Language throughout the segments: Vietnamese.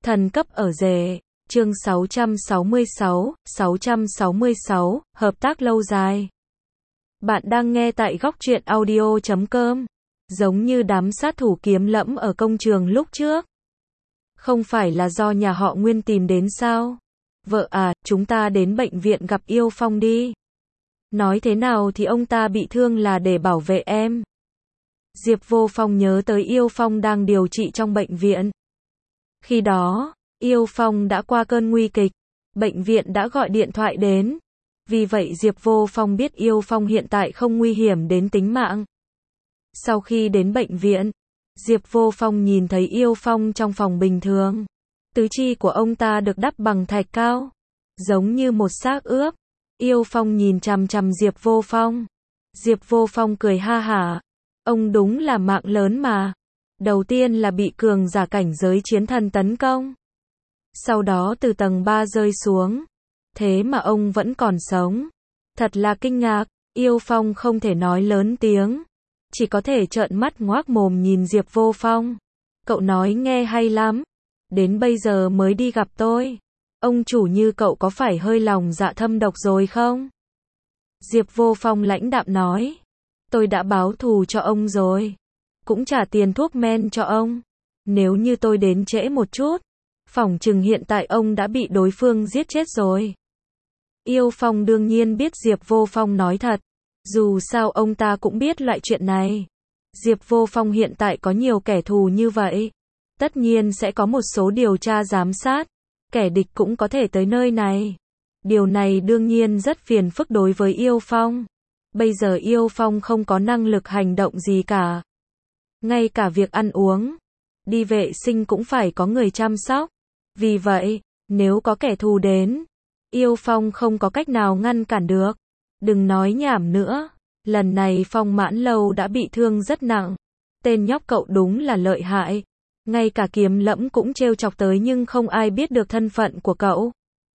Thần cấp ở rể, chương 666, hợp tác lâu dài. Bạn đang nghe tại góc truyện audio.com. Giống như đám sát thủ kiếm lẫm ở công trường lúc trước. Không phải là do nhà họ Nguyên tìm đến sao? Vợ à, chúng ta đến bệnh viện gặp Yêu Phong đi. Nói thế nào thì ông ta bị thương là để bảo vệ em. Diệp Vô Phong nhớ tới Yêu Phong đang điều trị trong bệnh viện. Khi đó, Yêu Phong đã qua cơn nguy kịch, bệnh viện đã gọi điện thoại đến. Vì vậy Diệp Vô Phong biết Yêu Phong hiện tại không nguy hiểm đến tính mạng. Sau khi đến bệnh viện, Diệp Vô Phong nhìn thấy Yêu Phong trong phòng bình thường. Tứ chi của ông ta được đắp bằng thạch cao, giống như một xác ướp. Yêu Phong nhìn chằm chằm Diệp Vô Phong. Diệp Vô Phong cười ha hả. Ông đúng là mạng lớn mà. Đầu tiên là bị cường giả cảnh giới chiến thần tấn công. Sau đó từ tầng 3 rơi xuống. Thế mà ông vẫn còn sống. Thật là kinh ngạc. Yêu Phong không thể nói lớn tiếng. Chỉ có thể trợn mắt ngoác mồm nhìn Diệp Vô Phong. Cậu nói nghe hay lắm. Đến bây giờ mới đi gặp tôi. Ông chủ như cậu có phải hơi lòng dạ thâm độc rồi không? Diệp Vô Phong lãnh đạm nói. Tôi đã báo thù cho ông rồi. Cũng trả tiền thuốc men cho ông. Nếu như tôi đến trễ một chút, phỏng chừng hiện tại ông đã bị đối phương giết chết rồi. Yêu Phong đương nhiên biết Diệp Vô Phong nói thật. Dù sao ông ta cũng biết loại chuyện này. Diệp Vô Phong hiện tại có nhiều kẻ thù như vậy. Tất nhiên sẽ có một số điều tra giám sát. Kẻ địch cũng có thể tới nơi này. Điều này đương nhiên rất phiền phức đối với Yêu Phong. Bây giờ Yêu Phong không có năng lực hành động gì cả. Ngay cả việc ăn uống, đi vệ sinh cũng phải có người chăm sóc. Vì vậy, nếu có kẻ thù đến, Yêu Phong không có cách nào ngăn cản được. Đừng nói nhảm nữa. Lần này Phong Mãn Lâu đã bị thương rất nặng. Tên nhóc cậu đúng là lợi hại. Ngay cả kiếm lẫm cũng trêu chọc tới nhưng không ai biết được thân phận của cậu.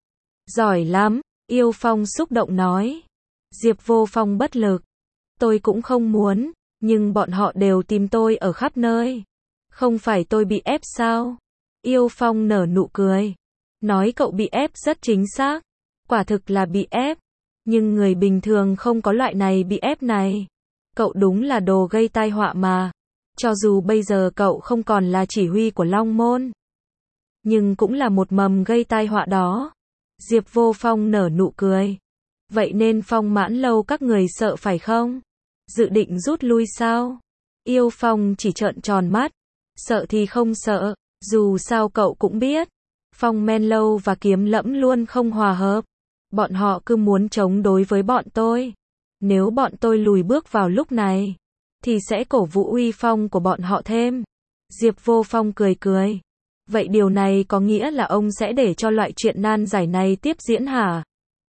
Giỏi lắm, Yêu Phong xúc động nói. Diệp Vô Phong bất lực. Tôi cũng không muốn, nhưng bọn họ đều tìm tôi ở khắp nơi. Không phải tôi bị ép sao? Yêu Phong nở nụ cười. Nói cậu bị ép rất chính xác. Quả thực là bị ép. Nhưng người bình thường không có loại này bị ép này. Cậu đúng là đồ gây tai họa mà. Cho dù bây giờ cậu không còn là chỉ huy của Long Môn, nhưng cũng là một mầm gây tai họa đó. Diệp Vô Phong nở nụ cười. Vậy nên Phong Mãn Lâu các người sợ phải không? Dự định rút lui sao? Yêu Phong chỉ trợn tròn mắt. Sợ thì không sợ. Dù sao cậu cũng biết. Phong Men Lâu và Kiếm Lẫm luôn không hòa hợp. Bọn họ cứ muốn chống đối với bọn tôi. Nếu bọn tôi lùi bước vào lúc này, thì sẽ cổ vũ uy phong của bọn họ thêm. Diệp Vô Phong cười cười. Vậy điều này có nghĩa là ông sẽ để cho loại chuyện nan giải này tiếp diễn hả?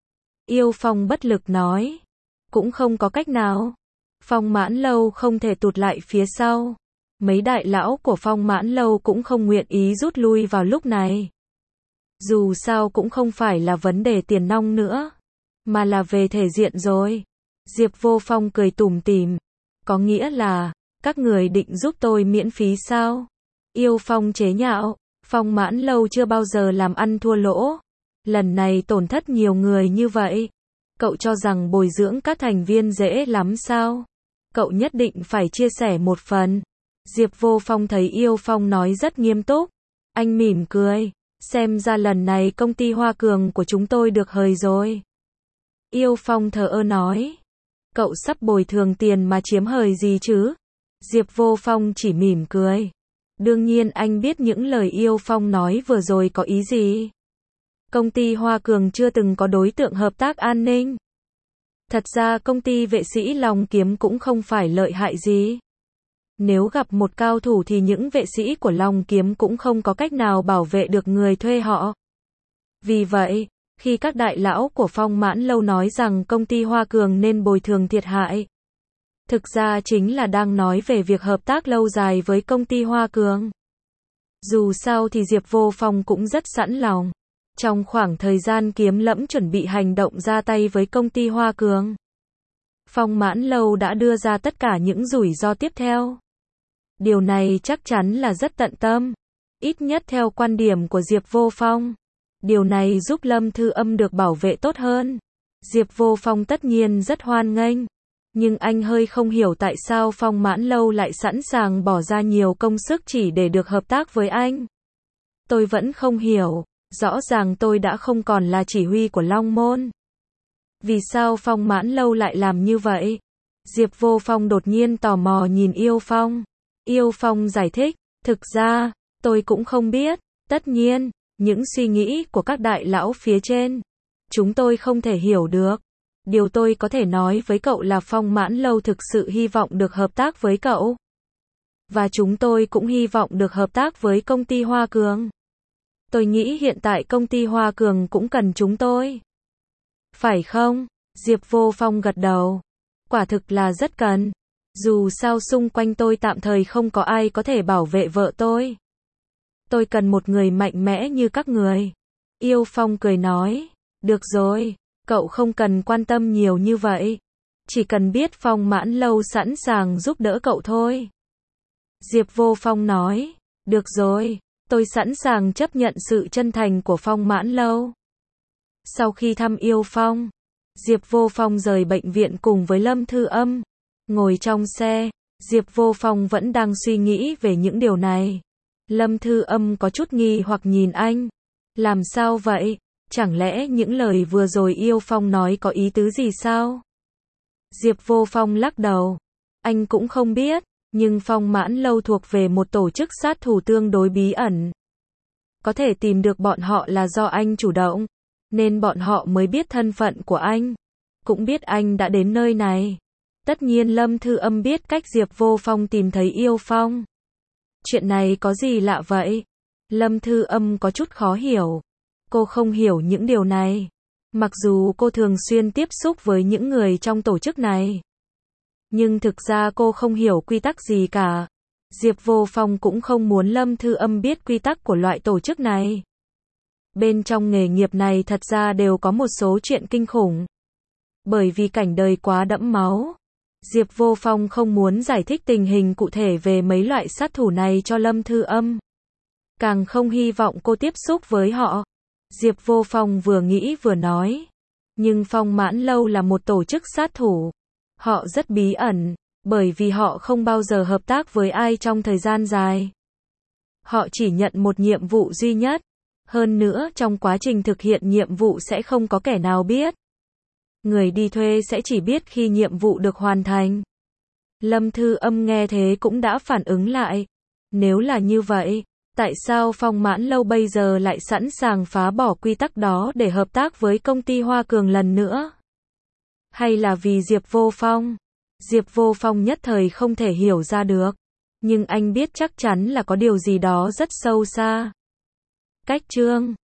Yêu Phong bất lực nói. Cũng không có cách nào. Phong Mãn Lâu không thể tụt lại phía sau. Mấy đại lão của Phong Mãn Lâu cũng không nguyện ý rút lui vào lúc này. Dù sao cũng không phải là vấn đề tiền nong nữa, mà là về thể diện rồi. Diệp Vô Phong cười tủm tỉm. Có nghĩa là, các người định giúp tôi miễn phí sao? Yêu Phong chế nhạo. Phong Mãn Lâu chưa bao giờ làm ăn thua lỗ. Lần này tổn thất nhiều người như vậy. Cậu cho rằng bồi dưỡng các thành viên dễ lắm sao? Cậu nhất định phải chia sẻ một phần. Diệp Vô Phong thấy Yêu Phong nói rất nghiêm túc. Anh mỉm cười. Xem ra lần này công ty Hoa Cường của chúng tôi được hời rồi. Yêu Phong thờ ơ nói. Cậu sắp bồi thường tiền mà chiếm hời gì chứ? Diệp Vô Phong chỉ mỉm cười. Đương nhiên anh biết những lời Yêu Phong nói vừa rồi có ý gì. Công ty Hoa Cường chưa từng có đối tượng hợp tác an ninh. Thật ra công ty vệ sĩ Long Kiếm cũng không phải lợi hại gì. Nếu gặp một cao thủ thì những vệ sĩ của Long Kiếm cũng không có cách nào bảo vệ được người thuê họ. Vì vậy, khi các đại lão của Phong Mãn Lâu nói rằng công ty Hoa Cường nên bồi thường thiệt hại, thực ra chính là đang nói về việc hợp tác lâu dài với công ty Hoa Cường. Dù sao thì Diệp Vô Phong cũng rất sẵn lòng. Trong khoảng thời gian Kiếm Lẫm chuẩn bị hành động ra tay với công ty Hoa Cường, Phong Mãn Lâu đã đưa ra tất cả những rủi ro tiếp theo. Điều này chắc chắn là rất tận tâm. Ít nhất theo quan điểm của Diệp Vô Phong. Điều này giúp Lâm Thư Âm được bảo vệ tốt hơn. Diệp Vô Phong tất nhiên rất hoan nghênh. Nhưng anh hơi không hiểu tại sao Phong Mãn Lâu lại sẵn sàng bỏ ra nhiều công sức chỉ để được hợp tác với anh. Tôi vẫn không hiểu. Rõ ràng tôi đã không còn là chỉ huy của Long Môn. Vì sao Phong Mãn Lâu lại làm như vậy? Diệp Vô Phong đột nhiên tò mò nhìn Yêu Phong. Yêu Phong giải thích, thực ra, tôi cũng không biết. Tất nhiên, những suy nghĩ của các đại lão phía trên, chúng tôi không thể hiểu được. Điều tôi có thể nói với cậu là Phong Mãn Lâu thực sự hy vọng được hợp tác với cậu. Và chúng tôi cũng hy vọng được hợp tác với công ty Hoa Cường. Tôi nghĩ hiện tại công ty Hoa Cường cũng cần chúng tôi. Phải không? Diệp Vô Phong gật đầu. Quả thực là rất cần. Dù sao xung quanh tôi tạm thời không có ai có thể bảo vệ vợ tôi. Tôi cần một người mạnh mẽ như các người. Yêu Phong cười nói. Được rồi, cậu không cần quan tâm nhiều như vậy. Chỉ cần biết Phong Mãn Lâu sẵn sàng giúp đỡ cậu thôi. Diệp Vô Phong nói. Được rồi, tôi sẵn sàng chấp nhận sự chân thành của Phong Mãn Lâu. Sau khi thăm Yêu Phong, Diệp Vô Phong rời bệnh viện cùng với Lâm Thư Âm. Ngồi trong xe, Diệp Vô Phong vẫn đang suy nghĩ về những điều này. Lâm Thư Âm có chút nghi hoặc nhìn anh. Làm sao vậy? Chẳng lẽ những lời vừa rồi Yêu Phong nói có ý tứ gì sao? Diệp Vô Phong lắc đầu. Anh cũng không biết, nhưng Phong Mãn Lâu thuộc về một tổ chức sát thủ tương đối bí ẩn. Có thể tìm được bọn họ là do anh chủ động, nên bọn họ mới biết thân phận của anh. Cũng biết anh đã đến nơi này. Tất nhiên Lâm Thư Âm biết cách Diệp Vô Phong tìm thấy Yêu Phong. Chuyện này có gì lạ vậy? Lâm Thư Âm có chút khó hiểu. Cô không hiểu những điều này. Mặc dù cô thường xuyên tiếp xúc với những người trong tổ chức này. Nhưng thực ra cô không hiểu quy tắc gì cả. Diệp Vô Phong cũng không muốn Lâm Thư Âm biết quy tắc của loại tổ chức này. Bên trong nghề nghiệp này thật ra đều có một số chuyện kinh khủng. Bởi vì cảnh đời quá đẫm máu. Diệp Vô Phong không muốn giải thích tình hình cụ thể về mấy loại sát thủ này cho Lâm Thư Âm. Càng không hy vọng cô tiếp xúc với họ. Diệp Vô Phong vừa nghĩ vừa nói. Nhưng Phong Mãn Lâu là một tổ chức sát thủ. Họ rất bí ẩn, bởi vì họ không bao giờ hợp tác với ai trong thời gian dài. Họ chỉ nhận một nhiệm vụ duy nhất. Hơn nữa trong quá trình thực hiện nhiệm vụ sẽ không có kẻ nào biết. Người đi thuê sẽ chỉ biết khi nhiệm vụ được hoàn thành. Lâm Thư Âm nghe thế cũng đã phản ứng lại. Nếu là như vậy, tại sao Phong Mãn Lâu bây giờ lại sẵn sàng phá bỏ quy tắc đó để hợp tác với công ty Hoa Cường lần nữa? Hay là vì Diệp Vô Phong? Diệp Vô Phong nhất thời không thể hiểu ra được. Nhưng anh biết chắc chắn là có điều gì đó rất sâu xa. Cách chương